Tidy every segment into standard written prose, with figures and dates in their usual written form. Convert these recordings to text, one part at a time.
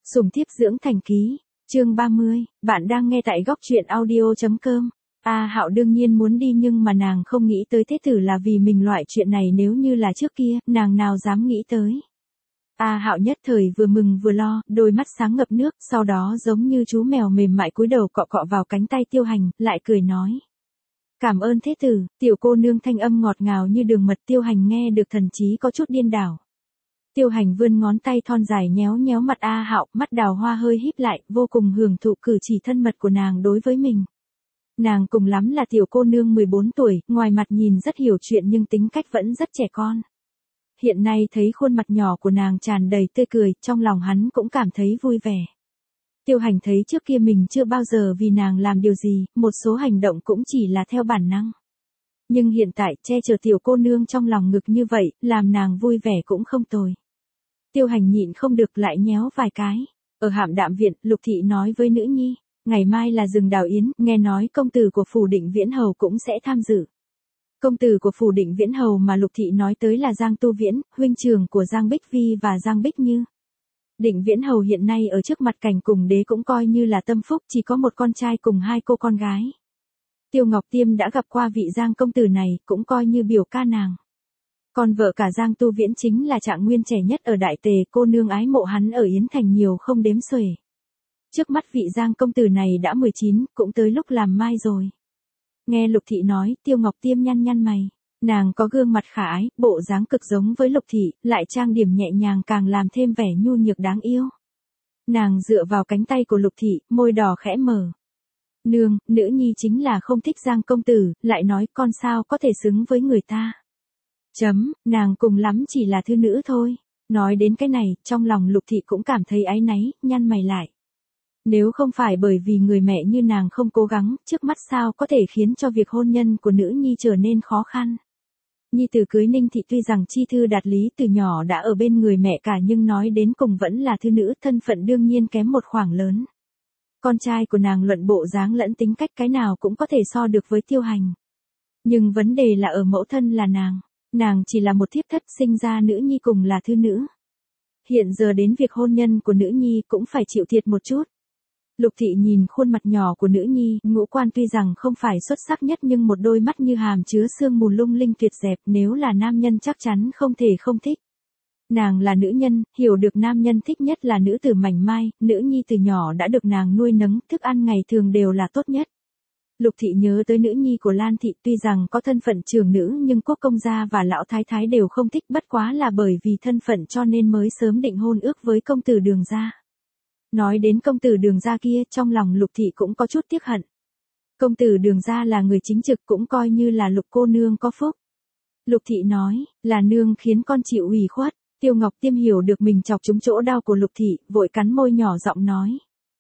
Sủng thiếp dưỡng thành ký, chương 30, bạn đang nghe tại góc truyện audio.com. Hạo đương nhiên muốn đi nhưng mà nàng không nghĩ tới thế tử là vì mình, loại chuyện này nếu như là trước kia, nàng nào dám nghĩ tới. Hạo nhất thời vừa mừng vừa lo, đôi mắt sáng ngập nước, sau đó giống như chú mèo mềm mại cúi đầu cọ cọ vào cánh tay Tiêu Hành, lại cười nói. Cảm ơn thế tử, tiểu cô nương thanh âm ngọt ngào như đường mật. Tiêu Hành nghe được thần trí có chút điên đảo. Tiêu Hành vươn ngón tay thon dài nhéo nhéo mặt Hạo, mắt đào hoa hơi híp lại, vô cùng hưởng thụ cử chỉ thân mật của nàng đối với mình. Nàng cùng lắm là tiểu cô nương 14 tuổi, ngoài mặt nhìn rất hiểu chuyện nhưng tính cách vẫn rất trẻ con. Hiện nay thấy khuôn mặt nhỏ của nàng tràn đầy tươi cười, trong lòng hắn cũng cảm thấy vui vẻ. Tiêu Hành thấy trước kia mình chưa bao giờ vì nàng làm điều gì, một số hành động cũng chỉ là theo bản năng. Nhưng hiện tại che chở tiểu cô nương trong lòng ngực như vậy, làm nàng vui vẻ cũng không tồi. Tiêu Hành nhịn không được lại nhéo vài cái. Ở Hạm Đạm viện, Lục thị nói với nữ nhi, ngày mai là rừng đào yến, nghe nói công tử của phủ Định Viễn Hầu cũng sẽ tham dự. Công tử của phủ Định Viễn Hầu mà Lục thị nói tới là Giang Tu Viễn, huynh trưởng của Giang Bích Vi và Giang Bích Như. Định Viễn Hầu hiện nay ở trước mặt Cảnh Cùng Đế cũng coi như là tâm phúc, chỉ có một con trai cùng hai cô con gái. Tiêu Ngọc Tiêm đã gặp qua vị Giang công tử này, cũng coi như biểu ca nàng. Còn vợ cả Giang Tu Viễn chính là Trạng Nguyên trẻ nhất ở Đại Tề, cô nương ái mộ hắn ở Yến Thành nhiều không đếm xuể. Trước mắt vị Giang công tử này đã 19, cũng tới lúc làm mai rồi. Nghe Lục thị nói, Tiêu Ngọc Tiêm nhăn nhăn mày. Nàng có gương mặt khả ái, bộ dáng cực giống với Lục thị, lại trang điểm nhẹ nhàng càng làm thêm vẻ nhu nhược đáng yêu. Nàng dựa vào cánh tay của Lục thị, môi đỏ khẽ mở. Nương, nữ nhi chính là không thích Giang công tử, lại nói con sao có thể xứng với người ta. Nàng cùng lắm chỉ là thư nữ thôi. Nói đến cái này, trong lòng Lục thị cũng cảm thấy áy náy, nhăn mày lại. Nếu không phải bởi vì người mẹ như nàng không cố gắng, trước mắt sao có thể khiến cho việc hôn nhân của nữ nhi trở nên khó khăn. Nhi tử cưới Ninh thị tuy rằng chi thư đạt lý từ nhỏ đã ở bên người mẹ cả nhưng nói đến cùng vẫn là thư nữ, thân phận đương nhiên kém một khoảng lớn. Con trai của nàng luận bộ dáng lẫn tính cách cái nào cũng có thể so được với Tiêu Hành. Nhưng vấn đề là ở mẫu thân là nàng chỉ là một thiếp thất, sinh ra nữ nhi cùng là thư nữ. Hiện giờ đến việc hôn nhân của nữ nhi cũng phải chịu thiệt một chút. Lục thị nhìn khuôn mặt nhỏ của nữ nhi, ngũ quan tuy rằng không phải xuất sắc nhất nhưng một đôi mắt như hàm chứa sương mù lung linh tuyệt đẹp, nếu là nam nhân chắc chắn không thể không thích. Nàng là nữ nhân, hiểu được nam nhân thích nhất là nữ tử mảnh mai, nữ nhi từ nhỏ đã được nàng nuôi nấng, thức ăn ngày thường đều là tốt nhất. Lục thị nhớ tới nữ nhi của Lan thị, tuy rằng có thân phận trưởng nữ nhưng quốc công gia và lão thái thái đều không thích, bất quá là bởi vì thân phận cho nên mới sớm định hôn ước với công tử Đường gia. Nói đến công tử Đường gia kia, trong lòng Lục thị cũng có chút tiếc hận. Công tử Đường gia là người chính trực, cũng coi như là Lục cô nương có phúc. Lục thị nói, là nương khiến con chịu ủy khuất. Tiêu Ngọc Tiêm hiểu được mình chọc trúng chỗ đau của Lục thị, vội cắn môi nhỏ giọng nói.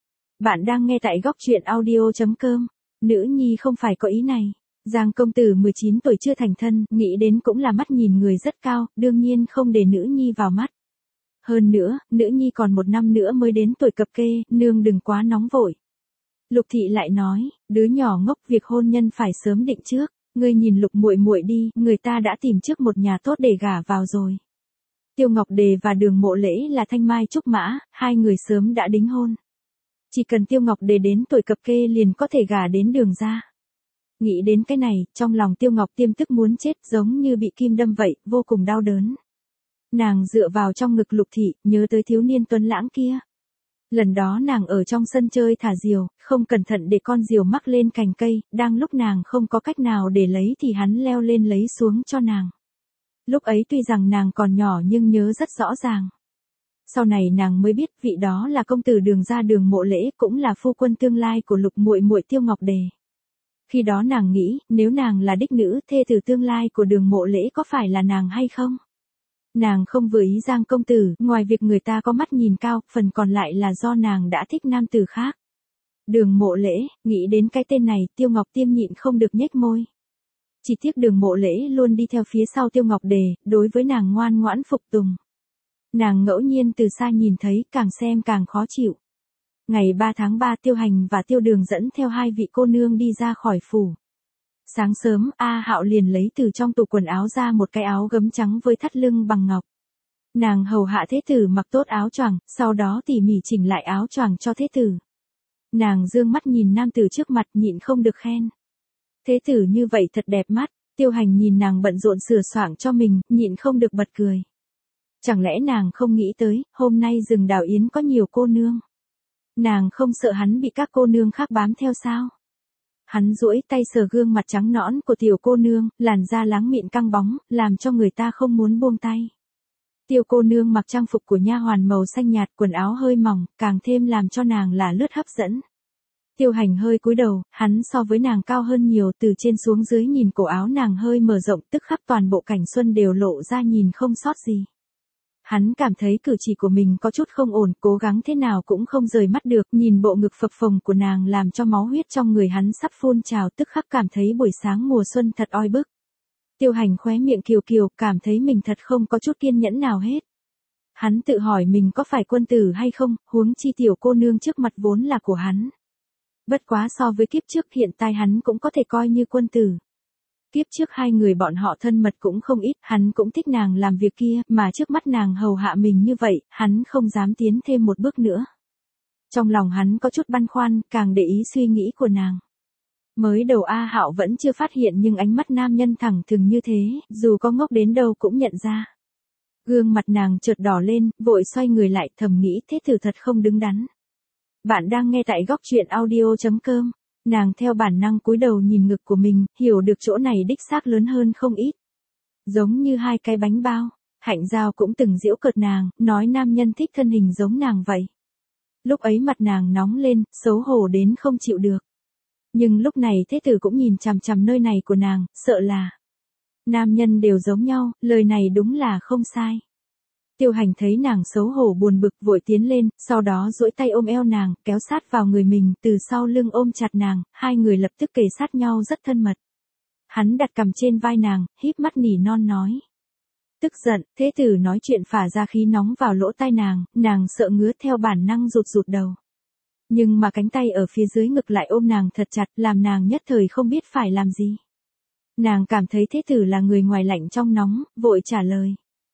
Bạn đang nghe tại góc truyện audio.com. Nữ nhi không phải có ý này. Giang công tử 19 tuổi chưa thành thân, nghĩ đến cũng là mắt nhìn người rất cao, đương nhiên không để nữ nhi vào mắt. Hơn nữa, nữ nhi còn một năm nữa mới đến tuổi cập kê, nương đừng quá nóng vội. Lục thị lại nói, đứa nhỏ ngốc, việc hôn nhân phải sớm định trước, ngươi nhìn Lục muội muội đi, người ta đã tìm trước một nhà tốt để gả vào rồi. Tiêu Ngọc Đề và Đường Mộ Lễ là thanh mai trúc mã, hai người sớm đã đính hôn. Chỉ cần Tiêu Ngọc Đề đến tuổi cập kê liền có thể gả đến Đường gia. Nghĩ đến cái này, trong lòng Tiêu Ngọc Tiêm tức muốn chết, giống như bị kim đâm vậy, vô cùng đau đớn. Nàng dựa vào trong ngực Lục thị, nhớ tới thiếu niên tuấn lãng kia. Lần đó nàng ở trong sân chơi thả diều, không cẩn thận để con diều mắc lên cành cây, đang lúc nàng không có cách nào để lấy thì hắn leo lên lấy xuống cho nàng. Lúc ấy tuy rằng nàng còn nhỏ nhưng nhớ rất rõ ràng. Sau này nàng mới biết vị đó là công tử Đường gia Đường Mộ Lễ, cũng là phu quân tương lai của Lục muội muội Tiêu Ngọc Đề. Khi đó nàng nghĩ, nếu nàng là đích nữ, thê tử tương lai của Đường Mộ Lễ có phải là nàng hay không? Nàng không vừa ý Giang công tử, ngoài việc người ta có mắt nhìn cao, phần còn lại là do nàng đã thích nam tử khác. Đường Mộ Lễ, nghĩ đến cái tên này, Tiêu Ngọc Tiêm nhịn không được nhếch môi. Chỉ tiếc Đường Mộ Lễ luôn đi theo phía sau Tiêu Ngọc Đề, đối với nàng ngoan ngoãn phục tùng. Nàng ngẫu nhiên từ xa nhìn thấy, càng xem càng khó chịu. Ngày 3 tháng 3 Tiêu Hành và Tiêu Đường dẫn theo hai vị cô nương đi ra khỏi phủ. Sáng sớm, Hạo liền lấy từ trong tủ quần áo ra một cái áo gấm trắng với thắt lưng bằng ngọc. Nàng hầu hạ thế tử mặc tốt áo choàng, sau đó tỉ mỉ chỉnh lại áo choàng cho thế tử. Nàng dương mắt nhìn nam tử trước mặt nhịn không được khen. Thế tử như vậy thật đẹp mắt, Tiêu Hành nhìn nàng bận rộn sửa soạng cho mình, nhịn không được bật cười. Chẳng lẽ nàng không nghĩ tới, hôm nay rừng Đào Yến có nhiều cô nương. Nàng không sợ hắn bị các cô nương khác bám theo sao? Hắn duỗi tay sờ gương mặt trắng nõn của tiểu cô nương, làn da láng mịn căng bóng, làm cho người ta không muốn buông tay. Tiểu cô nương mặc trang phục của nha hoàn màu xanh nhạt, quần áo hơi mỏng, càng thêm làm cho nàng là lướt hấp dẫn. Tiêu Hành hơi cúi đầu, hắn so với nàng cao hơn nhiều, từ trên xuống dưới nhìn cổ áo nàng hơi mở rộng, tức khắc toàn bộ cảnh xuân đều lộ ra nhìn không sót gì. Hắn cảm thấy cử chỉ của mình có chút không ổn, cố gắng thế nào cũng không rời mắt được, nhìn bộ ngực phập phồng của nàng làm cho máu huyết trong người hắn sắp phun trào, tức khắc cảm thấy buổi sáng mùa xuân thật oi bức. Tiêu Hành khóe miệng kiều kiều, cảm thấy mình thật không có chút kiên nhẫn nào hết. Hắn tự hỏi mình có phải quân tử hay không, huống chi tiểu cô nương trước mặt vốn là của hắn. Bất quá so với kiếp trước hiện tại hắn cũng có thể coi như quân tử. Kiếp trước hai người bọn họ thân mật cũng không ít, hắn cũng thích nàng làm việc kia, mà trước mắt nàng hầu hạ mình như vậy, hắn không dám tiến thêm một bước nữa. Trong lòng hắn có chút băn khoăn, càng để ý suy nghĩ của nàng. Mới đầu A Hạo vẫn chưa phát hiện nhưng ánh mắt nam nhân thẳng thừng như thế, dù có ngốc đến đâu cũng nhận ra. Gương mặt nàng chợt đỏ lên, vội xoay người lại thầm nghĩ thế tử thật không đứng đắn. Bạn đang nghe tại góc truyện audio.com. Nàng theo bản năng cúi đầu nhìn ngực của mình, hiểu được chỗ này đích xác lớn hơn không ít. Giống như hai cái bánh bao, Hạnh Giao cũng từng giễu cợt nàng, nói nam nhân thích thân hình giống nàng vậy. Lúc ấy mặt nàng nóng lên, xấu hổ đến không chịu được. Nhưng lúc này thế tử cũng nhìn chằm chằm nơi này của nàng, sợ là nam nhân đều giống nhau, lời này đúng là không sai. Tiêu Hành thấy nàng xấu hổ buồn bực vội tiến lên, sau đó duỗi tay ôm eo nàng, kéo sát vào người mình, từ sau lưng ôm chặt nàng, hai người lập tức kề sát nhau rất thân mật. Hắn đặt cằm trên vai nàng, híp mắt nỉ non nói. Tức giận, thế tử nói chuyện phả ra khí nóng vào lỗ tai nàng sợ ngứa theo bản năng rụt rụt đầu. Nhưng mà cánh tay ở phía dưới ngực lại ôm nàng thật chặt, làm nàng nhất thời không biết phải làm gì. Nàng cảm thấy thế tử là người ngoài lạnh trong nóng, vội trả lời.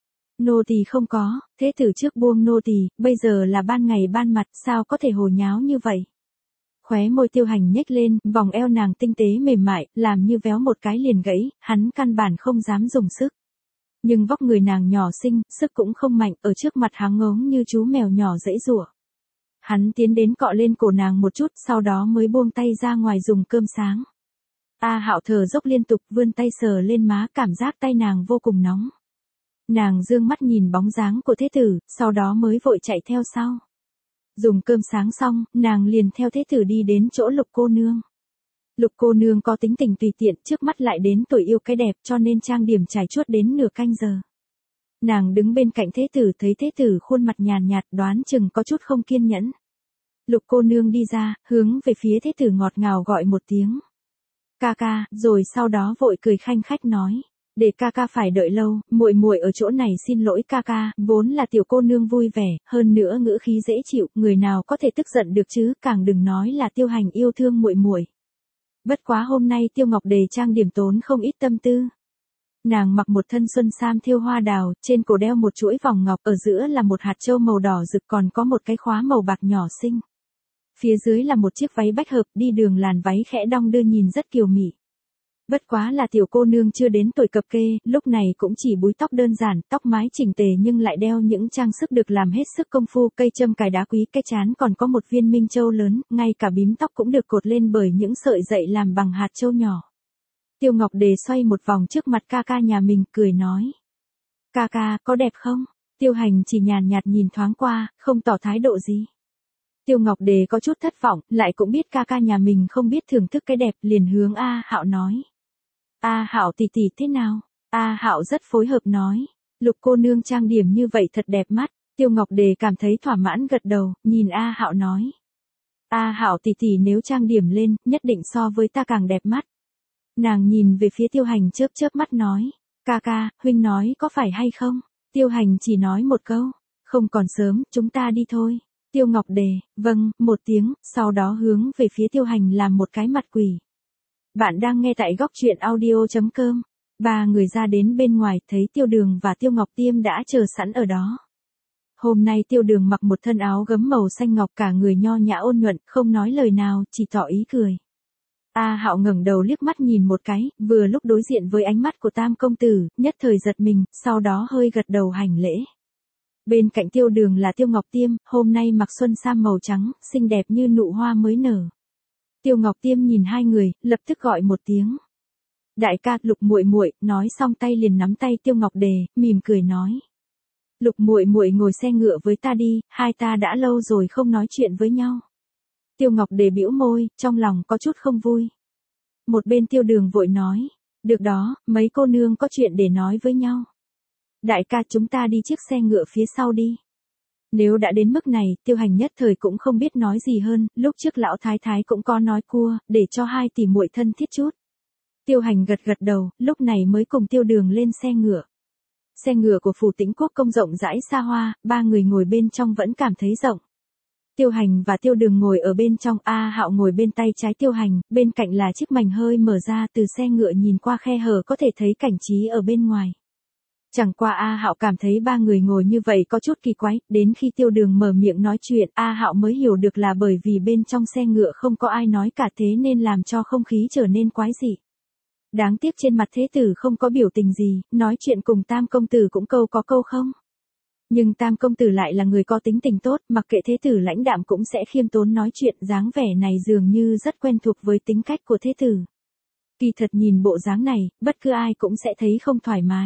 Nô tỳ không có, thế tử trước buông nô tỳ, bây giờ là ban ngày ban mặt, sao có thể hồ nháo như vậy. Khóe môi Tiêu Hành nhếch lên, vòng eo nàng tinh tế mềm mại, làm như véo một cái liền gãy, hắn căn bản không dám dùng sức. Nhưng vóc người nàng nhỏ xinh, sức cũng không mạnh, ở trước mặt hắn ngống như chú mèo nhỏ dãy giụa. Hắn tiến đến cọ lên cổ nàng một chút, sau đó mới buông tay ra ngoài dùng cơm sáng. A Hạo thở dốc liên tục, vươn tay sờ lên má, cảm giác tay nàng vô cùng nóng. Nàng dương mắt nhìn bóng dáng của thế tử, sau đó mới vội chạy theo sau. Dùng cơm sáng xong, nàng liền theo thế tử đi đến chỗ Lục cô nương. Lục cô nương có tính tình tùy tiện, trước mắt lại đến tuổi yêu cái đẹp cho nên trang điểm trải chuốt đến nửa canh giờ. Nàng đứng bên cạnh thế tử thấy thế tử khuôn mặt nhàn nhạt đoán chừng có chút không kiên nhẫn. Lục cô nương đi ra, hướng về phía thế tử ngọt ngào gọi một tiếng. Ca ca, rồi sau đó vội cười khanh khách nói. Để ca ca phải đợi lâu, muội muội ở chỗ này xin lỗi ca ca, vốn là tiểu cô nương vui vẻ, hơn nữa ngữ khí dễ chịu, người nào có thể tức giận được chứ, càng đừng nói là Tiêu Hành yêu thương muội muội. Bất quá hôm nay Tiêu Ngọc Đề trang điểm tốn không ít tâm tư. Nàng mặc một thân xuân sam thêu hoa đào, trên cổ đeo một chuỗi vòng ngọc, ở giữa là một hạt châu màu đỏ rực còn có một cái khóa màu bạc nhỏ xinh. Phía dưới là một chiếc váy bách hợp, đi đường làn váy khẽ đong đưa nhìn rất kiều mị. Bất quá là tiểu cô nương chưa đến tuổi cập kê, lúc này cũng chỉ búi tóc đơn giản, tóc mái chỉnh tề nhưng lại đeo những trang sức được làm hết sức công phu, cây châm cài đá quý, cái trán còn có một viên minh châu lớn, ngay cả bím tóc cũng được cột lên bởi những sợi dậy làm bằng hạt châu nhỏ. Tiêu Ngọc Đề xoay một vòng trước mặt ca ca nhà mình, cười nói. Ca ca, có đẹp không? Tiêu Hành chỉ nhàn nhạt nhìn thoáng qua, không tỏ thái độ gì. Tiêu Ngọc Đề có chút thất vọng, lại cũng biết ca ca nhà mình không biết thưởng thức cái đẹp, liền hướng A Hạo nói. A Hạo tỷ tỷ thế nào? A Hạo rất phối hợp nói. Lục cô nương trang điểm như vậy thật đẹp mắt. Tiêu Ngọc Đề cảm thấy thỏa mãn gật đầu, nhìn A Hạo nói. A Hạo tỷ tỷ nếu trang điểm lên, nhất định so với ta càng đẹp mắt. Nàng nhìn về phía Tiêu Hành chớp chớp mắt nói. Ca ca, huynh nói có phải hay không? Tiêu Hành chỉ nói một câu. Không còn sớm, chúng ta đi thôi. Tiêu Ngọc Đề, vâng, một tiếng, sau đó hướng về phía Tiêu Hành làm một cái mặt quỷ. Bạn đang nghe tại góc truyện audio.com. Ba người ra đến bên ngoài, thấy Tiêu Đường và Tiêu Ngọc Tiêm đã chờ sẵn ở đó. Hôm nay Tiêu Đường mặc một thân áo gấm màu xanh ngọc, cả người nho nhã ôn nhuận, không nói lời nào, chỉ tỏ ý cười. A Hạo ngẩng đầu liếc mắt nhìn một cái, vừa lúc đối diện với ánh mắt của Tam công tử, nhất thời giật mình, sau đó hơi gật đầu hành lễ. Bên cạnh Tiêu Đường là Tiêu Ngọc Tiêm, hôm nay mặc xuân sam màu trắng, xinh đẹp như nụ hoa mới nở. Tiêu Ngọc Tiêm nhìn hai người, lập tức gọi một tiếng. Đại ca, Lục muội muội, nói xong tay liền nắm tay Tiêu Ngọc Đề, mỉm cười nói. Lục muội muội ngồi xe ngựa với ta đi, hai ta đã lâu rồi không nói chuyện với nhau. Tiêu Ngọc Đề bĩu môi, trong lòng có chút không vui. Một bên Tiêu Đường vội nói, được đó, mấy cô nương có chuyện để nói với nhau. Đại ca, chúng ta đi chiếc xe ngựa phía sau đi. Nếu đã đến mức này, Tiêu Hành nhất thời cũng không biết nói gì hơn, lúc trước lão thái thái cũng có nói cua, để cho hai tỷ muội thân thiết chút. Tiêu Hành gật gật đầu, lúc này mới cùng Tiêu Đường lên xe ngựa. Xe ngựa của phủ Tĩnh Quốc công rộng rãi xa hoa, ba người ngồi bên trong vẫn cảm thấy rộng. Tiêu Hành và Tiêu Đường ngồi ở bên trong, A Hạo ngồi bên tay trái Tiêu Hành, bên cạnh là chiếc mành hơi mở ra, từ xe ngựa nhìn qua khe hở có thể thấy cảnh trí ở bên ngoài. Chẳng qua A Hạo cảm thấy ba người ngồi như vậy có chút kỳ quái, đến khi Tiêu Đường mở miệng nói chuyện, A Hạo mới hiểu được là bởi vì bên trong xe ngựa không có ai nói cả, thế nên làm cho không khí trở nên quái dị. Đáng tiếc trên mặt thế tử không có biểu tình gì, nói chuyện cùng Tam công tử cũng câu có câu không. Nhưng Tam công tử lại là người có tính tình tốt, mặc kệ thế tử lãnh đạm cũng sẽ khiêm tốn nói chuyện, dáng vẻ này dường như rất quen thuộc với tính cách của thế tử. Kỳ thật nhìn bộ dáng này, bất cứ ai cũng sẽ thấy không thoải mái.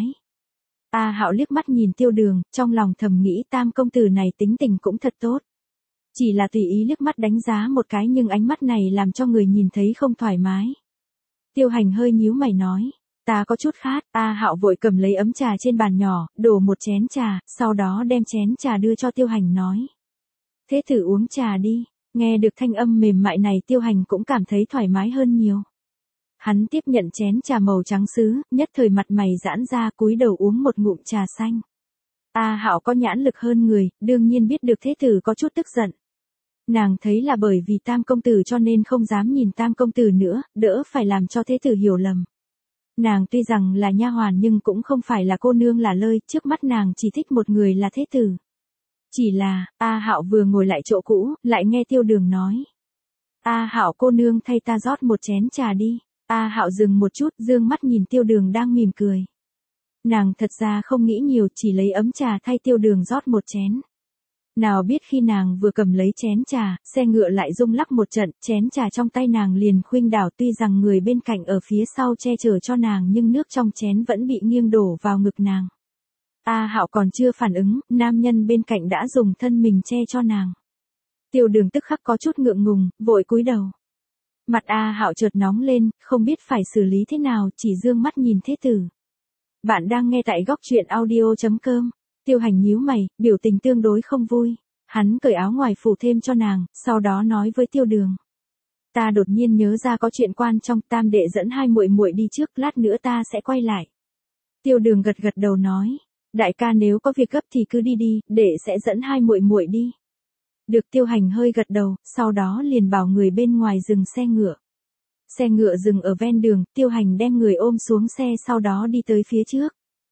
A Hạo liếc mắt nhìn Tiêu Đường, trong lòng thầm nghĩ Tam công tử này tính tình cũng thật tốt. Chỉ là tùy ý liếc mắt đánh giá một cái nhưng ánh mắt này làm cho người nhìn thấy không thoải mái. Tiêu Hành hơi nhíu mày nói, ta có chút khát. A Hạo vội cầm lấy ấm trà trên bàn nhỏ, đổ một chén trà, sau đó đem chén trà đưa cho Tiêu Hành nói. Thế thử uống trà đi. Nghe được thanh âm mềm mại này Tiêu Hành cũng cảm thấy thoải mái hơn nhiều. Hắn tiếp nhận chén trà màu trắng sứ, nhất thời mặt mày giãn ra, cúi đầu uống một ngụm trà xanh. A Hạo có nhãn lực hơn người, đương nhiên biết được thế tử có chút tức giận. Nàng thấy là bởi vì Tam công tử cho nên không dám nhìn Tam công tử nữa, đỡ phải làm cho thế tử hiểu lầm. Nàng tuy rằng là nha hoàn nhưng cũng không phải là cô nương lả lơi, trước mắt nàng chỉ thích một người là thế tử. Chỉ là, A Hạo vừa ngồi lại chỗ cũ, lại nghe Tiêu Đường nói. A Hạo cô nương thay ta rót một chén trà đi. A Hạo dừng một chút, dương mắt nhìn Tiêu Đường đang mỉm cười. Nàng thật ra không nghĩ nhiều, chỉ lấy ấm trà thay Tiêu Đường rót một chén. Nào biết khi nàng vừa cầm lấy chén trà, xe ngựa lại rung lắc một trận, chén trà trong tay nàng liền khuynh đảo, tuy rằng người bên cạnh ở phía sau che chở cho nàng nhưng nước trong chén vẫn bị nghiêng đổ vào ngực nàng. A Hạo còn chưa phản ứng, nam nhân bên cạnh đã dùng thân mình che cho nàng. Tiêu Đường tức khắc có chút ngượng ngùng, vội cúi đầu. Mặt A Hạo chợt nóng lên, không biết phải xử lý thế nào, chỉ dương mắt nhìn thế tử. Bạn đang nghe tại góc truyện audio.com. Tiêu Hành nhíu mày, biểu tình tương đối không vui. Hắn cởi áo ngoài phủ thêm cho nàng, sau đó nói với Tiêu Đường. Ta đột nhiên nhớ ra có chuyện quan trọng, Tam đệ dẫn hai muội muội đi trước, lát nữa ta sẽ quay lại. Tiêu Đường gật gật đầu nói. Đại ca nếu có việc gấp thì cứ đi đi, đệ sẽ dẫn hai muội muội đi. Được. Tiêu Hành hơi gật đầu, sau đó liền bảo người bên ngoài dừng xe ngựa. Xe ngựa dừng ở ven đường, Tiêu Hành đem người ôm xuống xe sau đó đi tới phía trước.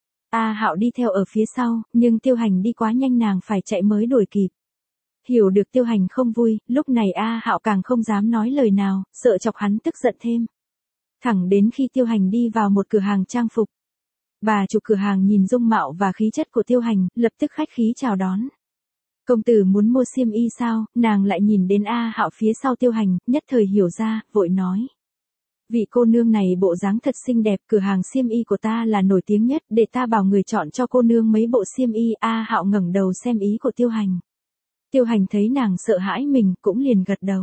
A Hạo đi theo ở phía sau, nhưng Tiêu Hành đi quá nhanh nàng phải chạy mới đuổi kịp. Hiểu được Tiêu Hành không vui, lúc này A Hạo càng không dám nói lời nào, sợ chọc hắn tức giận thêm. Thẳng đến khi Tiêu Hành đi vào một cửa hàng trang phục. Bà chủ cửa hàng nhìn dung mạo và khí chất của Tiêu Hành, lập tức khách khí chào đón. Công tử muốn mua xiêm y sao? Nàng lại nhìn đến A Hạo phía sau Tiêu Hành, nhất thời hiểu ra, vội nói. Vị cô nương này bộ dáng thật xinh đẹp, cửa hàng xiêm y của ta là nổi tiếng nhất, để ta bảo người chọn cho cô nương mấy bộ xiêm y. A Hạo ngẩng đầu xem ý của Tiêu Hành. Tiêu Hành thấy nàng sợ hãi mình, cũng liền gật đầu.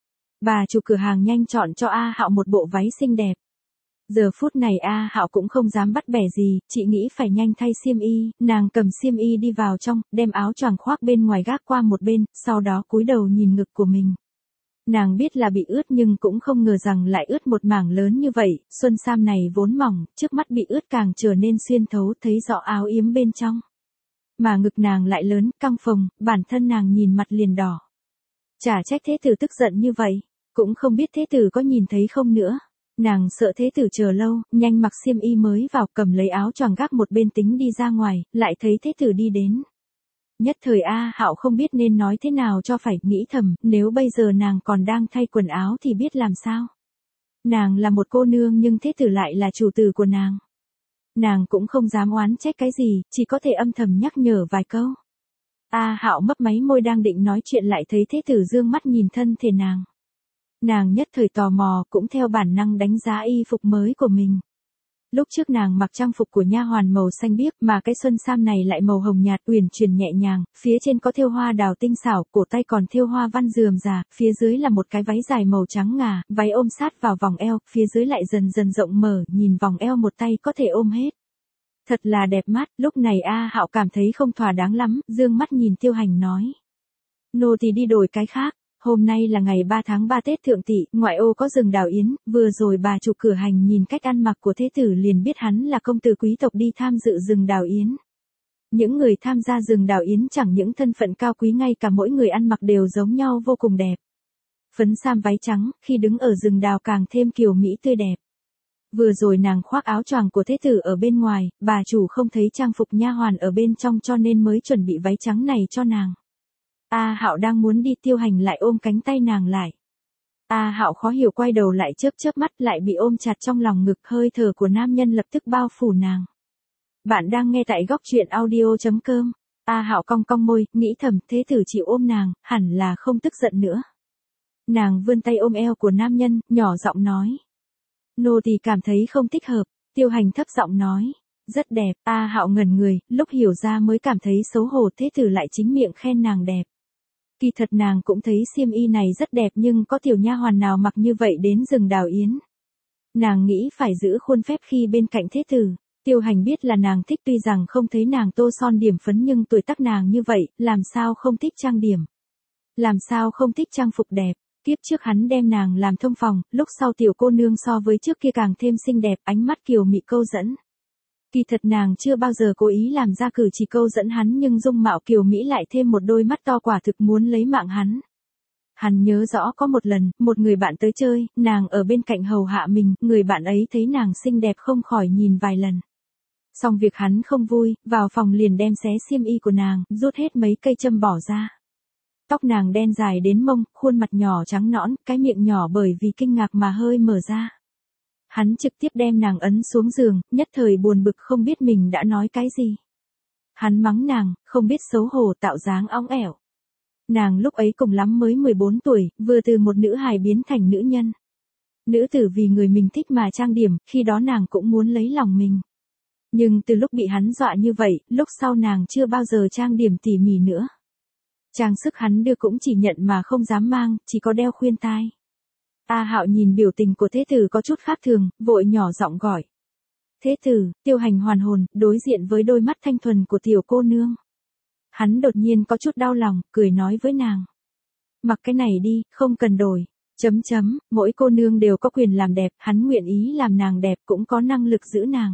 Bà chủ cửa hàng nhanh chọn cho A Hạo một bộ váy xinh đẹp. Giờ phút này A Hạo cũng không dám bắt bẻ gì, chị nghĩ phải nhanh thay xiêm y, nàng cầm xiêm y đi vào trong, đem áo choàng khoác bên ngoài gác qua một bên, sau đó cúi đầu nhìn ngực của mình. Nàng biết là bị ướt nhưng cũng không ngờ rằng lại ướt một mảng lớn như vậy, xuân sam này vốn mỏng, trước mắt bị ướt càng trở nên xuyên thấu, thấy rõ áo yếm bên trong. Mà ngực nàng lại lớn, căng phồng, bản thân nàng nhìn mặt liền đỏ. Chả trách thế tử tức giận như vậy, cũng không biết thế tử có nhìn thấy không nữa. Nàng sợ thế tử chờ lâu, nhanh mặc xiêm y mới vào, cầm lấy áo choàng gác một bên tính đi ra ngoài, lại thấy thế tử đi đến. Nhất thời A Hạo không biết nên nói thế nào cho phải, nghĩ thầm, nếu bây giờ nàng còn đang thay quần áo thì biết làm sao. Nàng là một cô nương nhưng thế tử lại là chủ tử của nàng. Nàng cũng không dám oán trách cái gì, chỉ có thể âm thầm nhắc nhở vài câu. A Hạo mấp máy môi đang định nói chuyện lại thấy thế tử dương mắt nhìn thân thể nàng. Nàng nhất thời tò mò, cũng theo bản năng đánh giá y phục mới của mình. Lúc trước nàng mặc trang phục của nha hoàn màu xanh biếc mà cái xuân sam này lại màu hồng nhạt uyển chuyển nhẹ nhàng, phía trên có thêu hoa đào tinh xảo, cổ tay còn thêu hoa văn rườm rà, phía dưới là một cái váy dài màu trắng ngà, váy ôm sát vào vòng eo, phía dưới lại dần dần rộng mở, nhìn vòng eo một tay có thể ôm hết. Thật là đẹp mắt, lúc này A Hạo cảm thấy không thỏa đáng lắm, dương mắt nhìn Tiêu Hành nói. Nô tỳ đi đổi cái khác. Hôm nay là ngày 3 tháng 3 Tết Thượng Tỵ, ngoại ô có rừng đào yến, vừa rồi bà chủ cửa hành nhìn cách ăn mặc của thế tử liền biết hắn là công tử quý tộc đi tham dự rừng đào yến. Những người tham gia rừng đào yến chẳng những thân phận cao quý, ngay cả mỗi người ăn mặc đều giống nhau vô cùng đẹp. Phấn sam váy trắng, khi đứng ở rừng đào càng thêm kiều mỹ tươi đẹp. Vừa rồi nàng khoác áo choàng của thế tử ở bên ngoài, bà chủ không thấy trang phục nha hoàn ở bên trong cho nên mới chuẩn bị váy trắng này cho nàng. A Hạo đang muốn đi, Tiêu Hành lại ôm cánh tay nàng lại. A Hạo khó hiểu quay đầu lại chớp mắt lại bị ôm chặt trong lòng ngực, hơi thở của nam nhân lập tức bao phủ nàng. Bạn đang nghe tại góc truyện audio.com. A Hạo cong cong môi, nghĩ thầm thế tử chịu ôm nàng, hẳn là không tức giận nữa. Nàng vươn tay ôm eo của nam nhân, nhỏ giọng nói. Nô tỳ cảm thấy không thích hợp, Tiêu Hành thấp giọng nói. Rất đẹp, A Hạo ngẩn người, lúc hiểu ra mới cảm thấy xấu hổ, thế tử lại chính miệng khen nàng đẹp. Kỳ thật nàng cũng thấy xiêm y này rất đẹp nhưng có tiểu nha hoàn nào mặc như vậy đến rừng đào yến. Nàng nghĩ phải giữ khuôn phép khi bên cạnh thế tử. Tiêu Hành biết là nàng thích, tuy rằng không thấy nàng tô son điểm phấn nhưng tuổi tác nàng như vậy, làm sao không thích trang điểm. Làm sao không thích trang phục đẹp. Kiếp trước hắn đem nàng làm thông phòng, lúc sau tiểu cô nương so với trước kia càng thêm xinh đẹp, ánh mắt kiều mị câu dẫn. Kỳ thật nàng chưa bao giờ cố ý làm ra cử chỉ câu dẫn hắn nhưng dung mạo kiều mỹ lại thêm một đôi mắt to quả thực muốn lấy mạng hắn. Hắn nhớ rõ có một lần, một người bạn tới chơi, nàng ở bên cạnh hầu hạ mình, người bạn ấy thấy nàng xinh đẹp không khỏi nhìn vài lần. Xong việc hắn không vui, vào phòng liền đem xé xiêm y của nàng, rút hết mấy cây châm bỏ ra. Tóc nàng đen dài đến mông, khuôn mặt nhỏ trắng nõn, cái miệng nhỏ bởi vì kinh ngạc mà hơi mở ra. Hắn trực tiếp đem nàng ấn xuống giường, nhất thời buồn bực không biết mình đã nói cái gì. Hắn mắng nàng, không biết xấu hổ, tạo dáng óng ẻo. Nàng lúc ấy cùng lắm mới 14 tuổi, vừa từ một nữ hài biến thành nữ nhân. Nữ tử vì người mình thích mà trang điểm, khi đó nàng cũng muốn lấy lòng mình. Nhưng từ lúc bị hắn dọa như vậy, lúc sau nàng chưa bao giờ trang điểm tỉ mỉ nữa. Trang sức hắn đưa cũng chỉ nhận mà không dám mang, chỉ có đeo khuyên tai. A Hạo nhìn biểu tình của thế tử có chút khác thường, vội nhỏ giọng gọi. Thế tử, Tiêu Hành hoàn hồn, đối diện với đôi mắt thanh thuần của tiểu cô nương. Hắn đột nhiên có chút đau lòng, cười nói với nàng. Mặc cái này đi, không cần đổi. Mỗi cô nương đều có quyền làm đẹp, hắn nguyện ý làm nàng đẹp cũng có năng lực giữ nàng.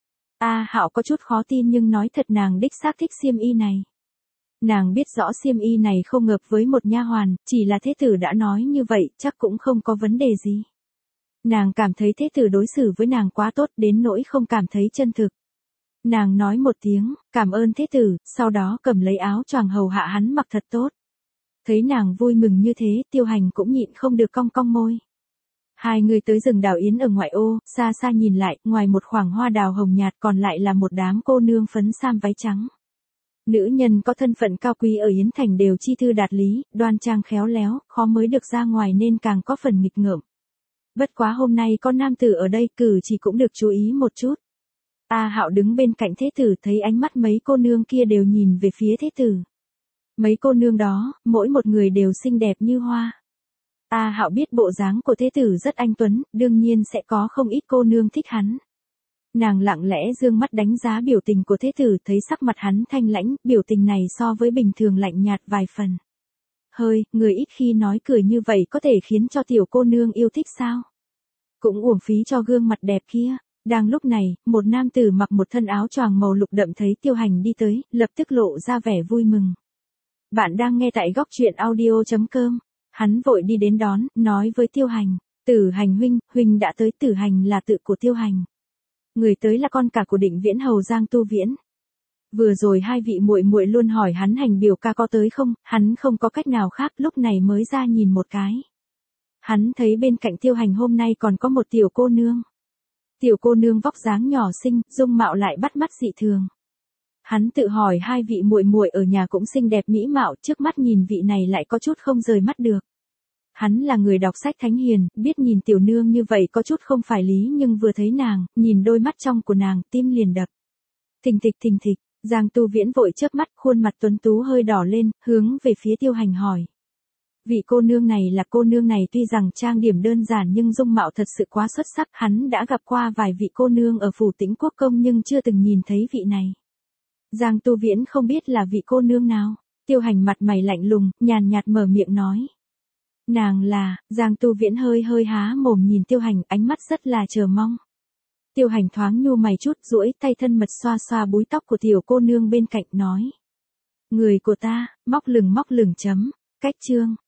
A Hạo có chút khó tin nhưng nói thật nàng đích xác thích xiêm y này. Nàng biết rõ xiêm y này không hợp với một nha hoàn, chỉ là thế tử đã nói như vậy, chắc cũng không có vấn đề gì. Nàng cảm thấy thế tử đối xử với nàng quá tốt đến nỗi không cảm thấy chân thực. Nàng nói một tiếng, cảm ơn thế tử, sau đó cầm lấy áo choàng hầu hạ hắn mặc thật tốt. Thấy nàng vui mừng như thế, Tiêu Hành cũng nhịn không được cong cong môi. Hai người tới rừng đào yến ở ngoại ô, xa xa nhìn lại, ngoài một khoảng hoa đào hồng nhạt còn lại là một đám cô nương phấn sam váy trắng. Nữ nhân có thân phận cao quý ở Yến Thành đều chi thư đạt lý, đoan trang khéo léo, khó mới được ra ngoài nên càng có phần nghịch ngợm. Bất quá hôm nay có nam tử ở đây, cử chỉ cũng được chú ý một chút. A Hạo đứng bên cạnh thế tử thấy ánh mắt mấy cô nương kia đều nhìn về phía thế tử. Mấy cô nương đó, mỗi một người đều xinh đẹp như hoa. A Hạo biết bộ dáng của thế tử rất anh tuấn, đương nhiên sẽ có không ít cô nương thích hắn. Nàng lặng lẽ dương mắt đánh giá biểu tình của thế tử, thấy sắc mặt hắn thanh lãnh, biểu tình này so với bình thường lạnh nhạt vài phần. Người ít khi nói cười như vậy có thể khiến cho tiểu cô nương yêu thích sao? Cũng uổng phí cho gương mặt đẹp kia. Đang lúc này, một nam tử mặc một thân áo choàng màu lục đậm thấy Tiêu Hành đi tới, lập tức lộ ra vẻ vui mừng. Bạn đang nghe tại góc truyện audio.com. Hắn vội đi đến đón, nói với Tiêu Hành. Tử Hành huynh, huynh đã tới. Tử Hành là tự của Tiêu Hành. Người tới là con cả của Định Viễn hầu Giang Tu Viễn. Vừa rồi hai vị muội muội luôn hỏi hắn Hành biểu ca có tới không, hắn không có cách nào khác, lúc này mới ra nhìn một cái. Hắn thấy bên cạnh Tiêu Hành hôm nay còn có một tiểu cô nương. Tiểu cô nương vóc dáng nhỏ xinh, dung mạo lại bắt mắt dị thường. Hắn tự hỏi hai vị muội muội ở nhà cũng xinh đẹp mỹ mạo, trước mắt nhìn vị này lại có chút không rời mắt được. Hắn là người đọc sách thánh hiền, biết nhìn tiểu nương như vậy có chút không phải lý, nhưng vừa thấy nàng, nhìn đôi mắt trong của nàng, tim liền đập. Thình thịch, Giang Tu Viễn vội chớp mắt, khuôn mặt tuấn tú hơi đỏ lên, hướng về phía Tiêu Hành hỏi. Vị cô nương này là cô nương này tuy rằng trang điểm đơn giản nhưng dung mạo thật sự quá xuất sắc, hắn đã gặp qua vài vị cô nương ở phủ Tĩnh Quốc công nhưng chưa từng nhìn thấy vị này. Giang Tu Viễn không biết là vị cô nương nào. Tiêu Hành mặt mày lạnh lùng, nhàn nhạt mở miệng nói. Nàng là, Giang Tu Viễn hơi há mồm nhìn Tiêu Hành, ánh mắt rất là chờ mong. Tiêu Hành thoáng nhu mày chút, duỗi tay thân mật xoa xoa búi tóc của tiểu cô nương bên cạnh nói. Người của ta, móc lửng chấm, cách chương.